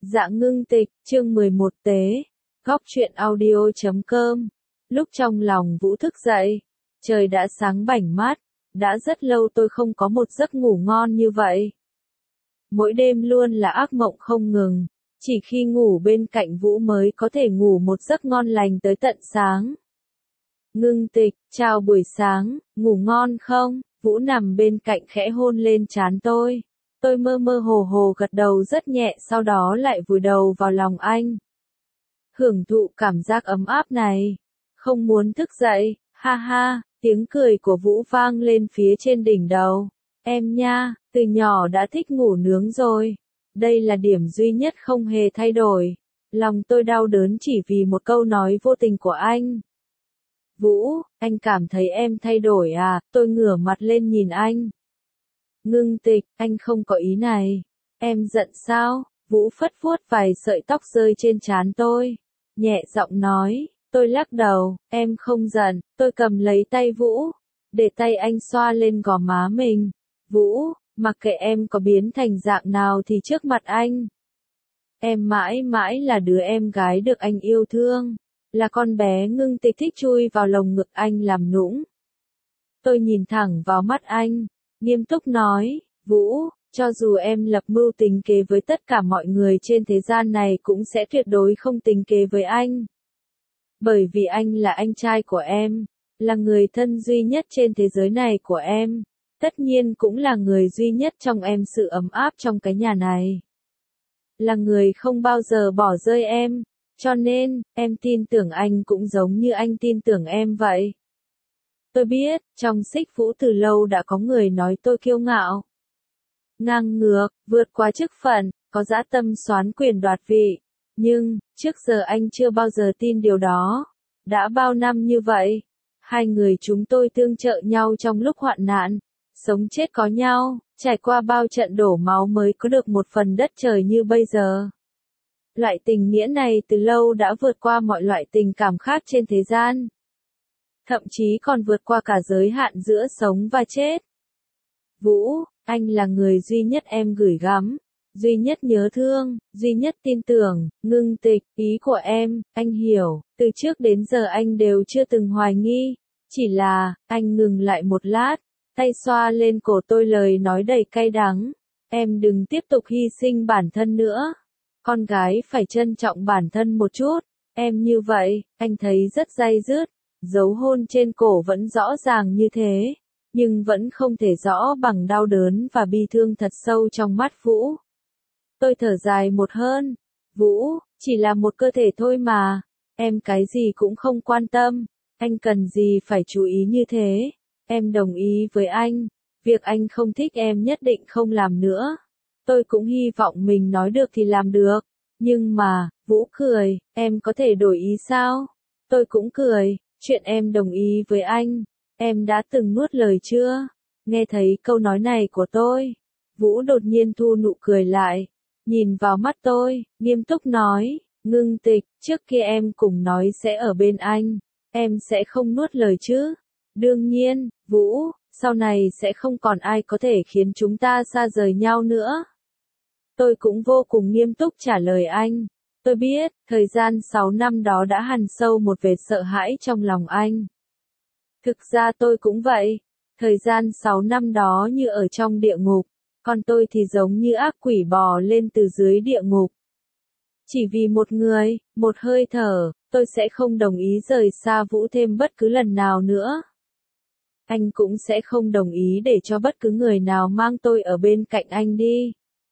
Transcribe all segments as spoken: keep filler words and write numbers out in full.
Dạ ngưng tịch, chương mười một tế, góc truyện audio chấm com. Lúc trong lòng Vũ thức dậy, trời đã sáng bảnh mát, đã rất lâu tôi không có một giấc ngủ ngon như vậy. Mỗi đêm luôn là ác mộng không ngừng, chỉ khi ngủ bên cạnh Vũ mới có thể ngủ một giấc ngon lành tới tận sáng. Ngưng tịch, chào buổi sáng, ngủ ngon không? Vũ nằm bên cạnh khẽ hôn lên trán tôi. Tôi mơ mơ hồ hồ gật đầu rất nhẹ, sau đó lại vùi đầu vào lòng anh. Hưởng thụ cảm giác ấm áp này. Không muốn thức dậy, ha ha, tiếng cười của Vũ vang lên phía trên đỉnh đầu. Em nha, từ nhỏ đã thích ngủ nướng rồi. Đây là điểm duy nhất không hề thay đổi. Lòng tôi đau đớn chỉ vì một câu nói vô tình của anh. Vũ, anh cảm thấy em thay đổi à? Tôi ngửa mặt lên nhìn anh. Ngưng tịch, anh không có ý này. Em giận sao? Vũ phất vuốt vài sợi tóc rơi trên trán tôi. Nhẹ giọng nói, tôi lắc đầu, em không giận. Tôi cầm lấy tay Vũ, để tay anh xoa lên gò má mình. Vũ, mặc kệ em có biến thành dạng nào thì trước mặt anh, em mãi mãi là đứa em gái được anh yêu thương. Là con bé. Ngưng tịch thích chui vào lồng ngực anh làm nũng. Tôi nhìn thẳng vào mắt anh, nghiêm túc nói, Vũ, cho dù em lập mưu tính kế với tất cả mọi người trên thế gian này cũng sẽ tuyệt đối không tính kế với anh. Bởi vì anh là anh trai của em, là người thân duy nhất trên thế giới này của em, tất nhiên cũng là người duy nhất trong em sự ấm áp trong cái nhà này. Là người không bao giờ bỏ rơi em, cho nên, em tin tưởng anh cũng giống như anh tin tưởng em vậy. Tôi biết, trong Xích Vũ từ lâu đã có người nói tôi kiêu ngạo, ngang ngược, vượt quá chức phận, có dã tâm soán quyền đoạt vị. Nhưng, trước giờ anh chưa bao giờ tin điều đó. Đã bao năm như vậy, hai người chúng tôi tương trợ nhau trong lúc hoạn nạn, sống chết có nhau, trải qua bao trận đổ máu mới có được một phần đất trời như bây giờ. Loại tình nghĩa này từ lâu đã vượt qua mọi loại tình cảm khác trên thế gian. Thậm chí còn vượt qua cả giới hạn giữa sống và chết. Vũ, anh là người duy nhất em gửi gắm, duy nhất nhớ thương, duy nhất tin tưởng. Ngưng tịch, ý của em, anh hiểu, từ trước đến giờ anh đều chưa từng hoài nghi. Chỉ là, anh ngừng lại một lát, tay xoa lên cổ tôi lời nói đầy cay đắng. Em đừng tiếp tục hy sinh bản thân nữa. Con gái phải trân trọng bản thân một chút. Em như vậy, anh thấy rất day dứt. Dấu hôn trên cổ vẫn rõ ràng như thế, nhưng vẫn không thể rõ bằng đau đớn và bi thương thật sâu trong mắt Vũ. Tôi thở dài một hơn. Vũ, chỉ là một cơ thể thôi mà. Em cái gì cũng không quan tâm. Anh cần gì phải chú ý như thế. Em đồng ý với anh. Việc anh không thích em nhất định không làm nữa. Tôi cũng hy vọng mình nói được thì làm được. Nhưng mà, Vũ cười, em có thể đổi ý sao? Tôi cũng cười, chuyện em đồng ý với anh, em đã từng nuốt lời chưa? Nghe thấy câu nói này của tôi, Vũ đột nhiên thu nụ cười lại, nhìn vào mắt tôi, nghiêm túc nói, ngưng tịch, trước kia em cùng nói sẽ ở bên anh, em sẽ không nuốt lời chứ? Đương nhiên, Vũ, sau này sẽ không còn ai có thể khiến chúng ta xa rời nhau nữa. Tôi cũng vô cùng nghiêm túc trả lời anh. Tôi biết, thời gian sáu năm đó đã hằn sâu một vệt sợ hãi trong lòng anh. Thực ra tôi cũng vậy. Thời gian sáu năm đó như ở trong địa ngục, còn tôi thì giống như ác quỷ bò lên từ dưới địa ngục. Chỉ vì một người, một hơi thở, tôi sẽ không đồng ý rời xa Vũ thêm bất cứ lần nào nữa. Anh cũng sẽ không đồng ý để cho bất cứ người nào mang tôi ở bên cạnh anh đi.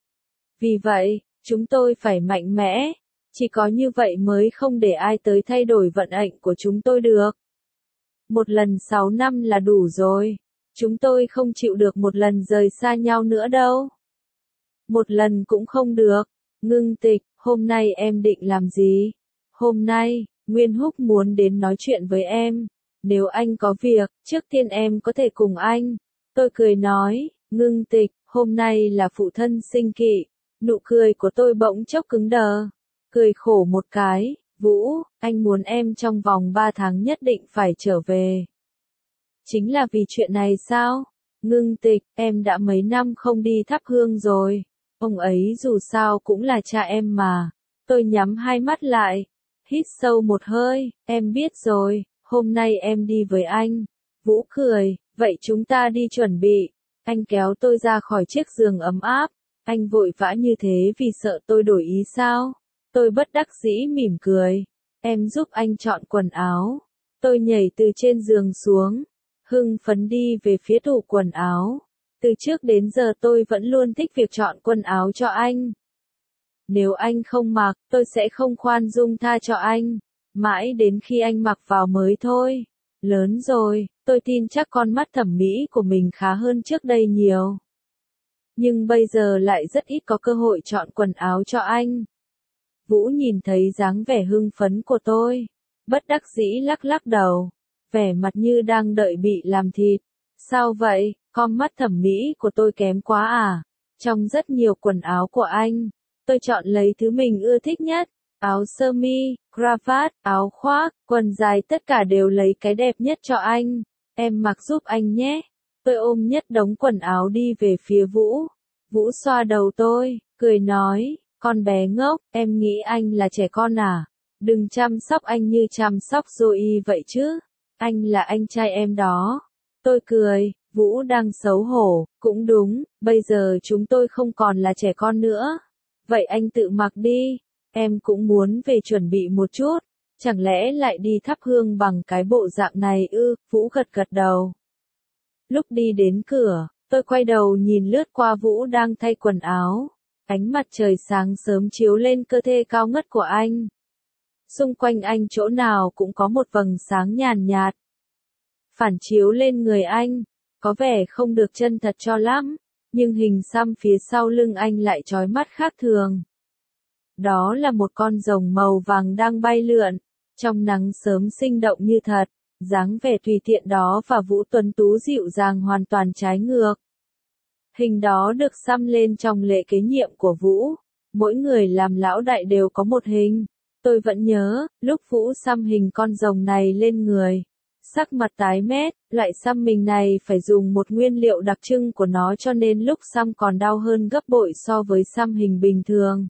Vì vậy, chúng tôi phải mạnh mẽ. Chỉ có như vậy mới không để ai tới thay đổi vận hạnh của chúng tôi được. Một lần sáu năm là đủ rồi. Chúng tôi không chịu được một lần rời xa nhau nữa đâu. Một lần cũng không được. Ngưng tịch, hôm nay em định làm gì? Hôm nay, Nguyên Húc muốn đến nói chuyện với em. Nếu anh có việc, trước tiên em có thể cùng anh. Tôi cười nói, ngưng tịch, hôm nay là phụ thân sinh kỵ. Nụ cười của tôi bỗng chốc cứng đờ. Cười khổ một cái, Vũ, anh muốn em trong vòng ba tháng nhất định phải trở về. Chính là vì chuyện này sao? Ngưng tịch, em đã mấy năm không đi thắp hương rồi. Ông ấy dù sao cũng là cha em mà. Tôi nhắm hai mắt lại, hít sâu một hơi, em biết rồi, hôm nay em đi với anh. Vũ cười, vậy chúng ta đi chuẩn bị. Anh kéo tôi ra khỏi chiếc giường ấm áp. Anh vội vã như thế vì sợ tôi đổi ý sao? Tôi bất đắc dĩ mỉm cười. Em giúp anh chọn quần áo. Tôi nhảy từ trên giường xuống, hưng phấn đi về phía tủ quần áo. Từ trước đến giờ tôi vẫn luôn thích việc chọn quần áo cho anh. Nếu anh không mặc, tôi sẽ không khoan dung tha cho anh. Mãi đến khi anh mặc vào mới thôi. Lớn rồi, tôi tin chắc con mắt thẩm mỹ của mình khá hơn trước đây nhiều. Nhưng bây giờ lại rất ít có cơ hội chọn quần áo cho anh. Vũ nhìn thấy dáng vẻ hưng phấn của tôi, bất đắc dĩ lắc lắc đầu, vẻ mặt như đang đợi bị làm thịt. Sao vậy, con mắt thẩm mỹ của tôi kém quá à? Trong rất nhiều quần áo của anh, tôi chọn lấy thứ mình ưa thích nhất. Áo sơ mi, cravat, áo khoác, quần dài tất cả đều lấy cái đẹp nhất cho anh. Em mặc giúp anh nhé. Tôi ôm nhất đống quần áo đi về phía Vũ. Vũ xoa đầu tôi, cười nói, con bé ngốc, em nghĩ anh là trẻ con à? Đừng chăm sóc anh như chăm sóc Zoe vậy chứ. Anh là anh trai em đó. Tôi cười, Vũ đang xấu hổ, cũng đúng, bây giờ chúng tôi không còn là trẻ con nữa. Vậy anh tự mặc đi. Em cũng muốn về chuẩn bị một chút, chẳng lẽ lại đi thắp hương bằng cái bộ dạng này ư? Vũ gật gật đầu. Lúc đi đến cửa, tôi quay đầu nhìn lướt qua Vũ đang thay quần áo. Ánh mặt trời sáng sớm chiếu lên cơ thể cao ngất của anh. Xung quanh anh chỗ nào cũng có một vầng sáng nhàn nhạt. Phản chiếu lên người anh, có vẻ không được chân thật cho lắm, nhưng hình xăm phía sau lưng anh lại chói mắt khác thường. Đó là một con rồng màu vàng đang bay lượn, trong nắng sớm sinh động như thật, dáng vẻ tùy tiện đó và Vũ tuấn tú dịu dàng hoàn toàn trái ngược. Hình đó được xăm lên trong lễ kế nhiệm của Vũ, mỗi người làm lão đại đều có một hình. Tôi vẫn nhớ, lúc Vũ xăm hình con rồng này lên người, sắc mặt tái mét, loại xăm mình này phải dùng một nguyên liệu đặc trưng của nó cho nên lúc xăm còn đau hơn gấp bội so với xăm hình bình thường.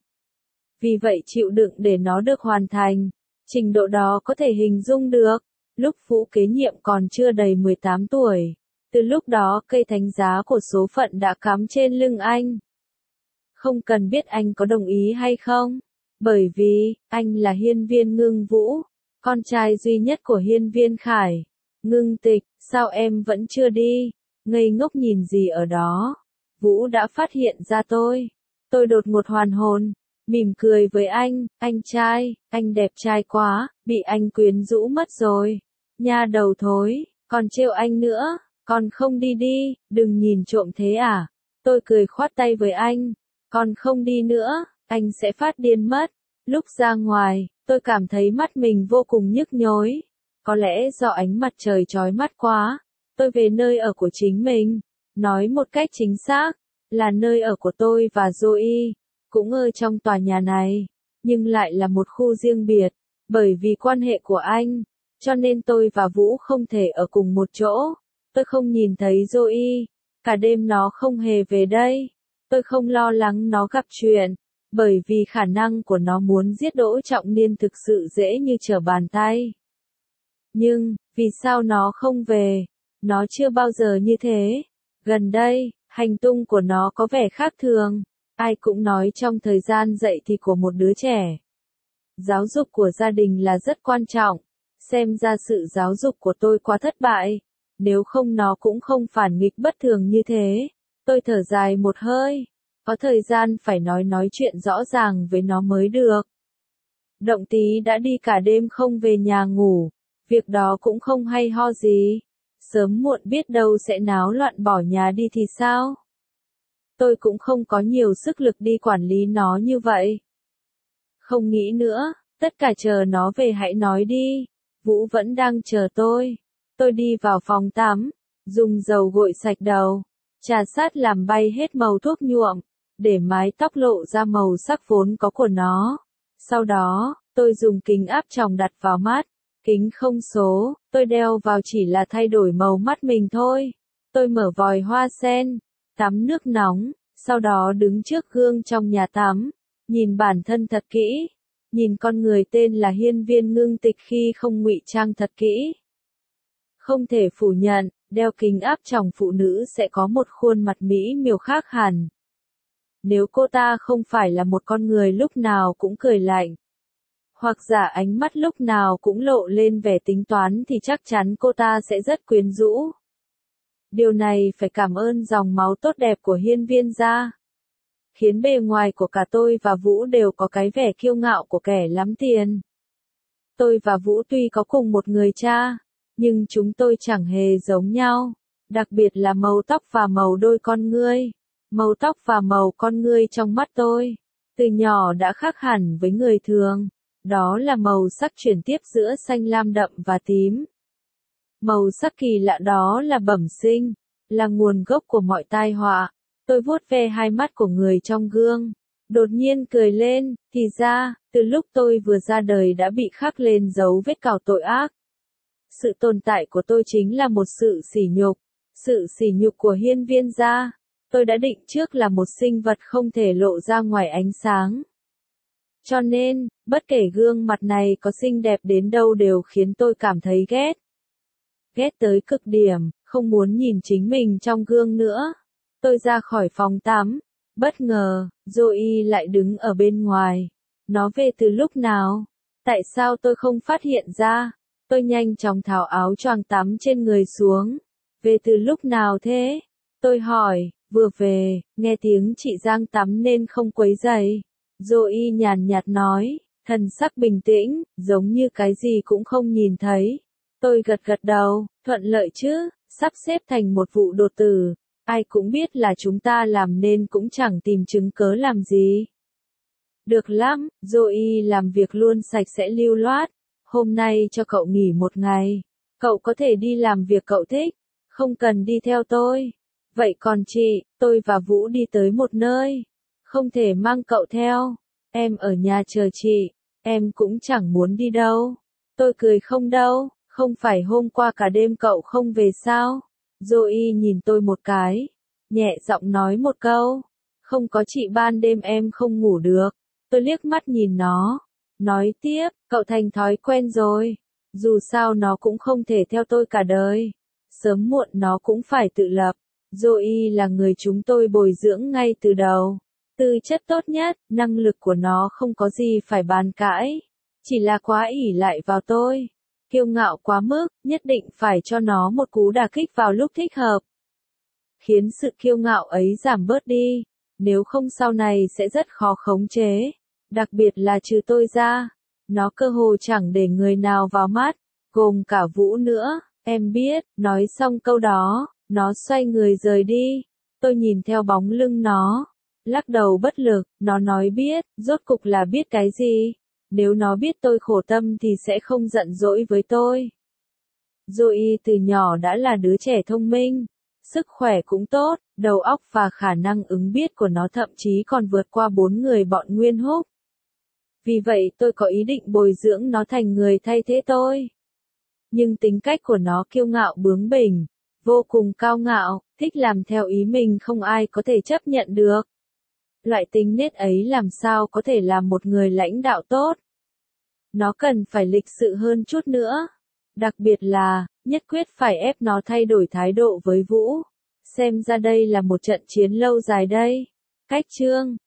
Vì vậy chịu đựng để nó được hoàn thành, trình độ đó có thể hình dung được. Lúc Vũ kế nhiệm còn chưa đầy mười tám tuổi, từ lúc đó cây thánh giá của số phận đã cắm trên lưng anh. Không cần biết anh có đồng ý hay không, bởi vì, anh là hiên viên Ngưng Vũ, con trai duy nhất của hiên viên Khải. Ngưng Tịch, sao em vẫn chưa đi? Ngây ngốc nhìn gì ở đó? Vũ đã phát hiện ra tôi. Tôi đột ngột hoàn hồn. Mỉm cười với anh, anh trai, anh đẹp trai quá, bị anh quyến rũ mất rồi. Nha đầu thối, còn trêu anh nữa, còn không đi đi, đừng nhìn trộm thế à. Tôi cười khoát tay với anh, còn không đi nữa, anh sẽ phát điên mất. Lúc ra ngoài, tôi cảm thấy mắt mình vô cùng nhức nhối. Có lẽ do ánh mặt trời chói mắt quá, tôi về nơi ở của chính mình. Nói một cách chính xác, là nơi ở của tôi và Zoe. Cũng ở trong tòa nhà này, nhưng lại là một khu riêng biệt, bởi vì quan hệ của anh, cho nên tôi và Vũ không thể ở cùng một chỗ. Tôi không nhìn thấy Zoe, cả đêm nó không hề về đây. Tôi không lo lắng nó gặp chuyện, bởi vì khả năng của nó muốn giết Đỗ Trọng Niên thực sự dễ như trở bàn tay. Nhưng, vì sao nó không về? Nó chưa bao giờ như thế. Gần đây, hành tung của nó có vẻ khác thường. Ai cũng nói trong thời gian dậy thì của một đứa trẻ, giáo dục của gia đình là rất quan trọng. Xem ra sự giáo dục của tôi quá thất bại. Nếu không nó cũng không phản nghịch bất thường như thế. Tôi thở dài một hơi. Có thời gian phải nói nói chuyện rõ ràng với nó mới được. Động Tí đã đi cả đêm không về nhà ngủ. Việc đó cũng không hay ho gì. Sớm muộn biết đâu sẽ náo loạn bỏ nhà đi thì sao? Tôi cũng không có nhiều sức lực đi quản lý nó như vậy. Không nghĩ nữa, tất cả chờ nó về hãy nói đi. Vũ vẫn đang chờ tôi. Tôi đi vào phòng tắm, dùng dầu gội sạch đầu, trà sát làm bay hết màu thuốc nhuộm, để mái tóc lộ ra màu sắc vốn có của nó. Sau đó, tôi dùng kính áp tròng đặt vào mắt. Kính không số, tôi đeo vào chỉ là thay đổi màu mắt mình thôi. Tôi mở vòi hoa sen, tắm nước nóng, Sau đó đứng trước gương trong nhà tắm, nhìn bản thân thật kỹ, nhìn con người tên là Hiên Viên Ngưng Tịch khi không ngụy trang thật kỹ. Không thể phủ nhận, đeo kính áp tròng phụ nữ sẽ có một khuôn mặt mỹ miều khác hẳn. Nếu cô ta không phải là một con người lúc nào cũng cười lạnh, hoặc giả ánh mắt lúc nào cũng lộ lên vẻ tính toán thì chắc chắn cô ta sẽ rất quyến rũ. Điều này phải cảm ơn dòng máu tốt đẹp của Hiên Viên gia, khiến bề ngoài của cả tôi và Vũ đều có cái vẻ kiêu ngạo của kẻ lắm tiền. Tôi và Vũ tuy có cùng một người cha, nhưng chúng tôi chẳng hề giống nhau, đặc biệt là màu tóc và màu đôi con ngươi. Màu tóc và màu con ngươi trong mắt tôi, từ nhỏ đã khác hẳn với người thường, đó là màu sắc chuyển tiếp giữa xanh lam đậm và tím. Màu sắc kỳ lạ đó là bẩm sinh, là nguồn gốc của mọi tai họa. Tôi vuốt ve hai mắt của người trong gương, đột nhiên cười lên, thì ra, từ lúc tôi vừa ra đời đã bị khắc lên dấu vết cào tội ác. Sự tồn tại của tôi chính là một sự sỉ nhục, sự sỉ nhục của Hiên Viên gia. Tôi đã định trước là một sinh vật không thể lộ ra ngoài ánh sáng. Cho nên, bất kể gương mặt này có xinh đẹp đến đâu đều khiến tôi cảm thấy ghét. Ghét tới cực điểm, không muốn nhìn chính mình trong gương nữa. Tôi ra khỏi phòng tắm. Bất ngờ, Zoe lại đứng ở bên ngoài. Nó về từ lúc nào? Tại sao tôi không phát hiện ra? Tôi nhanh chóng tháo áo choàng tắm trên người xuống. Về từ lúc nào thế? Tôi hỏi. Vừa về, nghe tiếng chị Giang tắm nên không quấy rầy. Zoe nhàn nhạt nói, thần sắc bình tĩnh, giống như cái gì cũng không nhìn thấy. Tôi gật gật đầu, thuận lợi chứ, sắp xếp thành một vụ đột tử. Ai cũng biết là chúng ta làm nên cũng chẳng tìm chứng cớ làm gì. Được lắm, Zoe làm việc luôn sạch sẽ lưu loát. Hôm nay cho cậu nghỉ một ngày. Cậu có thể đi làm việc cậu thích, không cần đi theo tôi. Vậy còn chị, tôi và Vũ đi tới một nơi. Không thể mang cậu theo. Em ở nhà chờ chị. Em cũng chẳng muốn đi đâu. Tôi cười không đâu. Không phải hôm qua cả đêm cậu không về sao? Zoe nhìn tôi một cái. Nhẹ giọng nói một câu. Không có chị ban đêm em không ngủ được. Tôi liếc mắt nhìn nó. Nói tiếp, cậu thành thói quen rồi. Dù sao nó cũng không thể theo tôi cả đời. Sớm muộn nó cũng phải tự lập. Zoe là người chúng tôi bồi dưỡng ngay từ đầu. Tư chất tốt nhất, năng lực của nó không có gì phải bàn cãi. Chỉ là quá ỷ lại vào tôi. Kiêu ngạo quá mức, nhất định phải cho nó một cú đả kích vào lúc thích hợp. Khiến sự kiêu ngạo ấy giảm bớt đi. Nếu không sau này sẽ rất khó khống chế. Đặc biệt là trừ tôi ra. Nó cơ hồ chẳng để người nào vào mắt. Gồm cả Vũ nữa. Em biết, nói xong câu đó. Nó xoay người rời đi. Tôi nhìn theo bóng lưng nó. Lắc đầu bất lực, nó nói biết, rốt cục là biết cái gì? Nếu nó biết tôi khổ tâm thì sẽ không giận dỗi với tôi. Zoe từ nhỏ đã là đứa trẻ thông minh. Sức khỏe cũng tốt, đầu óc và khả năng ứng biết của nó thậm chí còn vượt qua bốn người bọn Nguyên Húc. Vì vậy tôi có ý định bồi dưỡng nó thành người thay thế tôi. Nhưng tính cách của nó kiêu ngạo bướng bỉnh. Vô cùng cao ngạo, thích làm theo ý mình không ai có thể chấp nhận được. Loại tính nết ấy làm sao có thể làm một người lãnh đạo tốt. Nó cần phải lịch sự hơn chút nữa. Đặc biệt là, nhất quyết phải ép nó thay đổi thái độ với Vũ. Xem ra đây là một trận chiến lâu dài đây. Cách chương